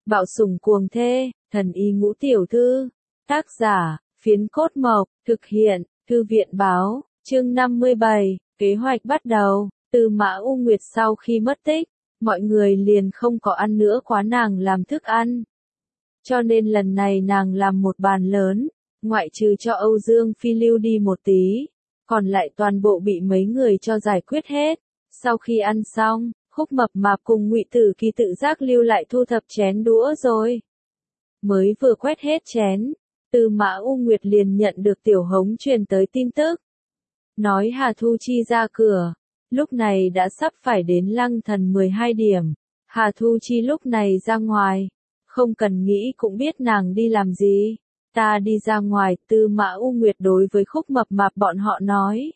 Bạo sủng cuồng thê, thần y ngũ tiểu thư. Tác giả, Phiến Cốt Mộc, thực hiện, Thư viện báo, chương 57, kế hoạch bắt đầu. Từ Mã U Nguyệt sau khi mất tích, mọi người liền không có ăn nữa quá nàng làm thức ăn. Cho nên lần này nàng làm một bàn lớn, ngoại trừ cho Âu Dương Phi lưu đi một tí, còn lại toàn bộ bị mấy người cho giải quyết hết. Sau khi ăn xong, Khúc Mập Mạp cùng Ngụy Tử Kỳ tự giác lưu lại thu thập chén đũa rồi. Mới vừa quét hết chén, Từ Mã U Nguyệt liền nhận được Tiểu Hống truyền tới tin tức. Nói Hà Thu Chi ra cửa, lúc này đã sắp phải đến Lăng Thần 12 điểm. Hà Thu Chi lúc này ra ngoài, không cần nghĩ cũng biết nàng đi làm gì. Ta đi ra ngoài, Từ Mã U Nguyệt đối với Khúc Mập Mạp bọn họ nói.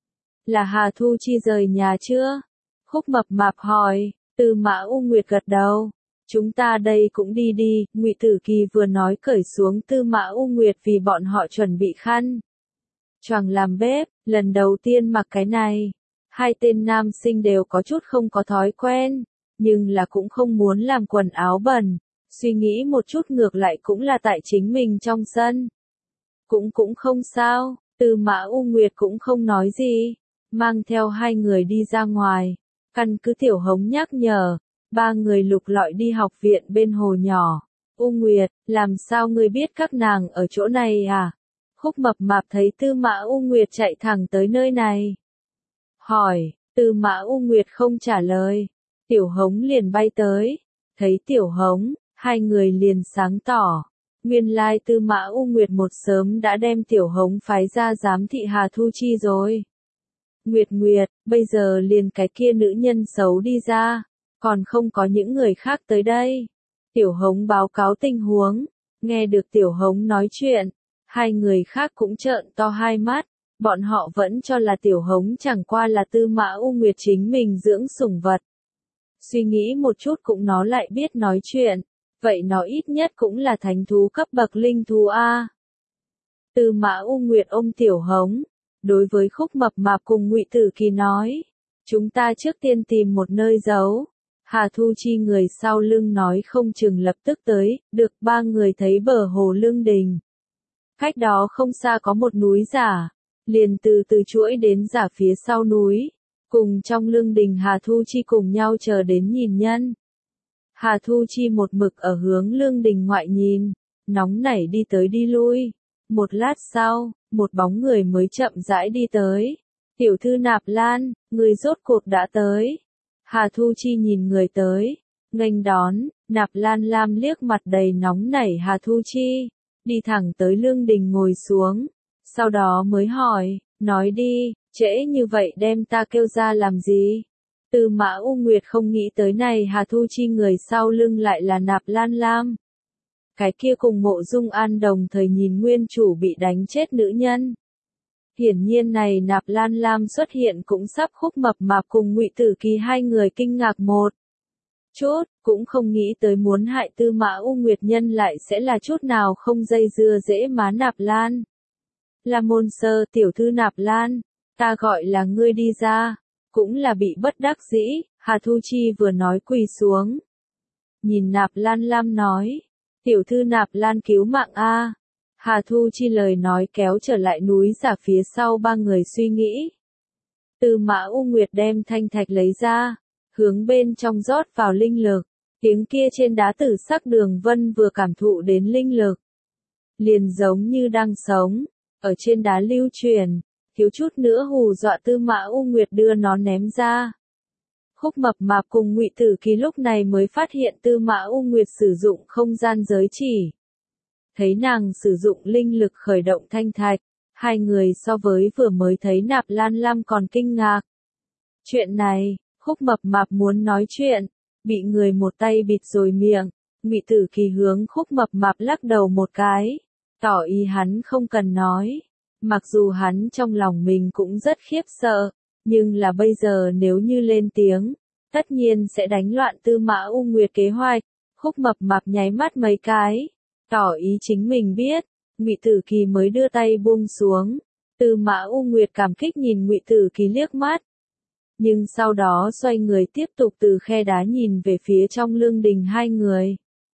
Là Hà Thu Chi rời nhà chưa? Khúc Mập Mạp hỏi. Từ Mã U Nguyệt gật đầu. Chúng ta đây cũng đi đi. Ngụy Tử Kỳ vừa nói cởi xuống Từ Mã U Nguyệt vì bọn họ chuẩn bị khăn choàng làm bếp, lần đầu tiên mặc cái này. Hai tên nam sinh đều có chút không có thói quen, nhưng là cũng không muốn làm quần áo bẩn. Suy nghĩ một chút ngược lại cũng là tại chính mình trong sân. Cũng không sao, Từ Mã U Nguyệt cũng không nói gì, mang theo hai người đi ra ngoài. Căn cứ Tiểu Hống nhắc nhở, ba người lục lọi đi học viện bên hồ nhỏ. U Nguyệt, làm sao ngươi biết các nàng ở chỗ này à? Khúc Mập Mạp thấy Từ Mã U Nguyệt chạy thẳng tới nơi này. Hỏi, Từ Mã U Nguyệt không trả lời. Tiểu Hống liền bay tới. Thấy Tiểu Hống, hai người liền sáng tỏ. Nguyên lai Từ Mã U Nguyệt một sớm đã đem Tiểu Hống phái ra giám thị Hà Thu Chi rồi. Nguyệt, bây giờ liền cái kia nữ nhân xấu đi ra, còn không có những người khác tới đây. Tiểu Hống báo cáo tình huống, nghe được Tiểu Hống nói chuyện, hai người khác cũng trợn to hai mắt, bọn họ vẫn cho là Tiểu Hống chẳng qua là Từ Mã U Nguyệt chính mình dưỡng sủng vật. Suy nghĩ một chút cũng nó lại biết nói chuyện, vậy nó ít nhất cũng là thánh thú cấp bậc linh thú A. Từ Mã U Nguyệt ôm Tiểu Hống, đối với Khúc Mập Mạp cùng Ngụy Tử Kỳ nói, chúng ta trước tiên tìm một nơi giấu. Hà Thu Chi người sau lưng nói không chừng lập tức tới, được ba người thấy bờ hồ Lương Đình. Cách đó không xa có một núi giả, liền từ từ chuỗi đến giả phía sau núi, cùng trong Lương Đình Hà Thu Chi cùng nhau chờ đến nhìn nhân. Hà Thu Chi một mực ở hướng Lương Đình ngoại nhìn, nóng nảy đi tới đi lui. Một lát sau, một bóng người mới chậm rãi đi tới. Tiểu thư Nạp Lan, người rốt cuộc đã tới. Hà Thu Chi nhìn người tới, nghênh đón. Nạp Lan Lam liếc mặt đầy nóng nảy Hà Thu Chi, đi thẳng tới Lương Đình ngồi xuống. Sau đó mới hỏi, nói đi, trễ như vậy đem ta kêu ra làm gì? Từ Mã U Nguyệt không nghĩ tới này Hà Thu Chi người sau lưng lại là Nạp Lan Lam. Cái kia cùng Mộ Dung An đồng thời nhìn nguyên chủ bị đánh chết nữ nhân. Hiển nhiên này Nạp Lan Lam xuất hiện cũng sắp Khúc Mập Mạp cùng Ngụy Tử Kỳ hai người kinh ngạc một chút, cũng không nghĩ tới muốn hại Từ Mã U Nguyệt nhân lại sẽ là chút nào không dây dưa dễ má Nạp Lan. Là môn sơ tiểu thư Nạp Lan, ta gọi là ngươi đi ra, cũng là bị bất đắc dĩ. Hà Thu Chi vừa nói quỳ xuống. Nhìn Nạp Lan Lam nói, tiểu thư Nạp Lan cứu mạng a. Hà Thu Chi lời nói kéo trở lại núi giả phía sau ba người suy nghĩ. Từ Mã U Nguyệt đem thanh thạch lấy ra, hướng bên trong rót vào linh lực. Tiếng kia trên đá tử sắc Đường Vân vừa cảm thụ đến linh lực, liền giống như đang sống, ở trên đá lưu truyền, thiếu chút nữa hù dọa Từ Mã U Nguyệt đưa nó ném ra. Khúc Mập Mạp cùng Ngụy Tử Kỳ lúc này mới phát hiện Từ Mã U Nguyệt sử dụng không gian giới chỉ. Thấy nàng sử dụng linh lực khởi động thanh thạch, hai người so với vừa mới thấy Nạp Lan Lam còn kinh ngạc. Chuyện này, Khúc Mập Mạp muốn nói chuyện, bị người một tay bịt rồi miệng. Ngụy Tử Kỳ hướng Khúc Mập Mạp lắc đầu một cái, tỏ ý hắn không cần nói. Mặc dù hắn trong lòng mình cũng rất khiếp sợ, nhưng là bây giờ nếu như lên tiếng, tất nhiên sẽ đánh loạn Từ Mã U Nguyệt kế hoạch. Khúc Mập Mạp nháy mắt mấy cái, tỏ ý chính mình biết. Ngụy Tử Kỳ mới đưa tay buông xuống. Từ Mã U Nguyệt cảm kích nhìn Ngụy Tử Kỳ liếc mắt, nhưng sau đó xoay người tiếp tục từ khe đá nhìn về phía trong Lương Đình hai người.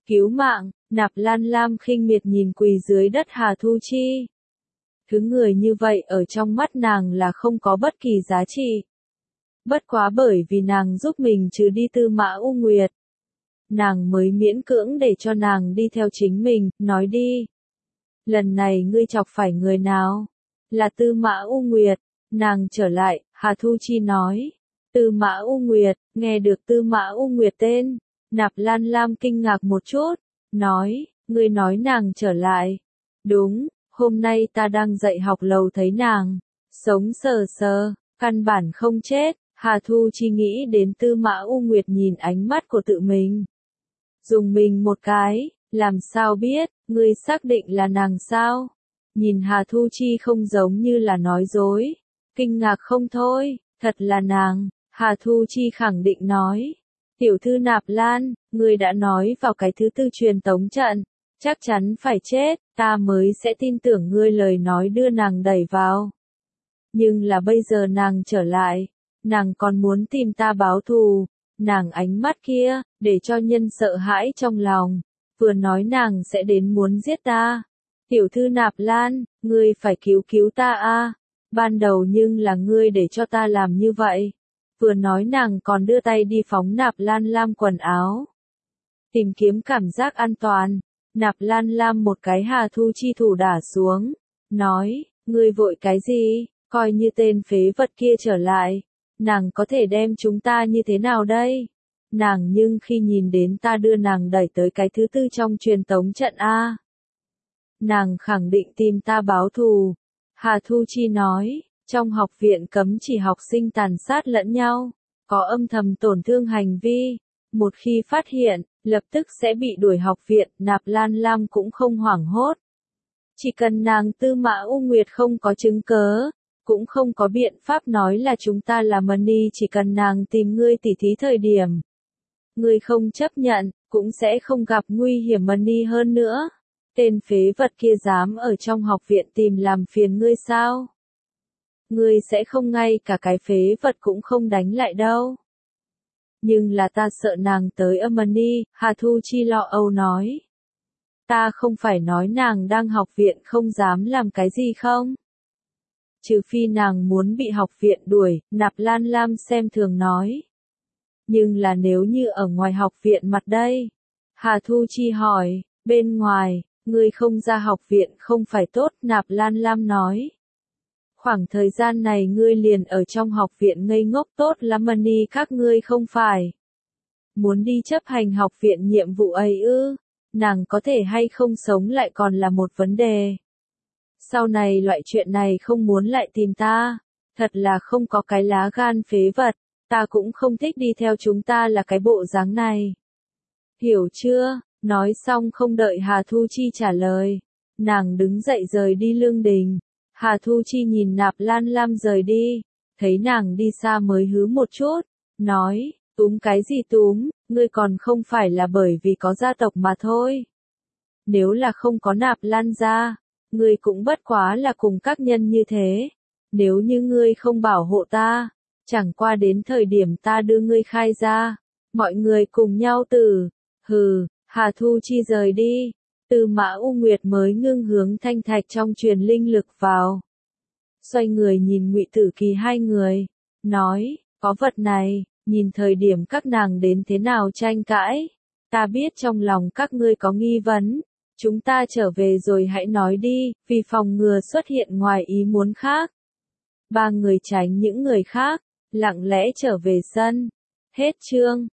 Cứu mạng, Nạp Lan Lam khinh miệt nhìn quỳ dưới đất Hà Thu Chi. Thứ người như vậy ở trong mắt nàng là không có bất kỳ giá trị. Bất quá bởi vì nàng giúp mình trừ đi Tư Mã U Nguyệt. Nàng mới miễn cưỡng để cho nàng đi theo chính mình, nói đi. Lần này ngươi chọc phải người nào? Là Tư Mã U Nguyệt. Nàng trở lại, Hà Thu Chi nói. Tư Mã U Nguyệt, nghe được Tư Mã U Nguyệt tên. Nạp Lan Lam kinh ngạc một chút, nói, ngươi nói nàng trở lại. Đúng, hôm nay ta đang dạy học lầu thấy nàng. Sống sờ sờ, căn bản không chết. Hà Thu Chi nghĩ đến Tư Mã U Nguyệt nhìn ánh mắt của tự mình. Dùng mình một cái, làm sao biết, ngươi xác định là nàng sao? Nhìn Hà Thu Chi không giống như là nói dối. Kinh ngạc không thôi, thật là nàng. Hà Thu Chi khẳng định nói. Tiểu thư Nạp Lan, ngươi đã nói vào cái thứ tư truyền tống trận. Chắc chắn phải chết, ta mới sẽ tin tưởng ngươi lời nói đưa nàng đẩy vào. Nhưng là bây giờ nàng trở lại. Nàng còn muốn tìm ta báo thù. Nàng ánh mắt kia, để cho nhân sợ hãi trong lòng. Vừa nói nàng sẽ đến muốn giết ta. Tiểu thư Nạp Lan, ngươi phải cứu cứu ta a. Ban đầu nhưng là ngươi để cho ta làm như vậy. Vừa nói nàng còn đưa tay đi phóng Nạp Lan Lam quần áo. Tìm kiếm cảm giác an toàn. Nạp Lan Lam một cái Hà Thu Chi thủ đả xuống. Nói, ngươi vội cái gì, coi như tên phế vật kia trở lại. Nàng có thể đem chúng ta như thế nào đây? Nàng nhưng khi nhìn đến ta đưa nàng đẩy tới cái thứ tư trong truyền tống trận A. Nàng khẳng định tìm ta báo thù. Hà Thu Chi nói, trong học viện cấm chỉ học sinh tàn sát lẫn nhau, có âm thầm tổn thương hành vi. Một khi phát hiện, lập tức sẽ bị đuổi học viện. Nạp Lan Lam cũng không hoảng hốt. Chỉ cần nàng Tư Mã U Nguyệt không có chứng cớ, cũng không có biện pháp nói là chúng ta là Money, chỉ cần nàng tìm ngươi tỉ thí thời điểm. Ngươi không chấp nhận, cũng sẽ không gặp nguy hiểm Money hơn nữa. Tên phế vật kia dám ở trong học viện tìm làm phiền ngươi sao? Ngươi sẽ không ngay cả cái phế vật cũng không đánh lại đâu. Nhưng là ta sợ nàng tới Money, Hà Thu Chi lo âu nói. Ta không phải nói nàng đang học viện không dám làm cái gì không? Trừ phi nàng muốn bị học viện đuổi, Nạp Lan Lam xem thường nói. Nhưng là nếu như ở ngoài học viện mặt đây? Hà Thu Chi hỏi, bên ngoài, ngươi không ra học viện không phải tốt, Nạp Lan Lam nói. Khoảng thời gian này ngươi liền ở trong học viện ngây ngốc tốt lắm Money, các ngươi không phải. Muốn đi chấp hành học viện nhiệm vụ ấy ư? Nàng có thể hay không sống lại còn là một vấn đề. Sau này loại chuyện này không muốn lại tìm ta. Thật là không có cái lá gan phế vật. Ta cũng không thích đi theo chúng ta là cái bộ dáng này. Hiểu chưa? Nói xong không đợi Hà Thu Chi trả lời. Nàng đứng dậy rời đi lương đình. Hà Thu Chi nhìn Nạp Lan Lam rời đi. Thấy nàng đi xa mới hứ một chút. Nói, túm cái gì túm, ngươi còn không phải là bởi vì có gia tộc mà thôi. Nếu là không có Nạp Lan gia, ngươi cũng bất quá là cùng các nhân như thế. Nếu như ngươi không bảo hộ ta, chẳng qua đến thời điểm ta đưa ngươi khai ra, mọi người cùng nhau tử. Hừ, Hà Thu Chi rời đi. Tư Mã U Nguyệt mới ngưng hướng thanh thạch trong truyền linh lực vào. Xoay người nhìn Ngụy Tử Kỳ hai người, nói, có vật này, nhìn thời điểm các nàng đến thế nào tranh cãi. Ta biết trong lòng các ngươi có nghi vấn. Chúng ta trở về rồi hãy nói đi, vì phòng ngừa xuất hiện ngoài ý muốn khác. Ba người tránh những người khác, lặng lẽ trở về sân. Hết chương.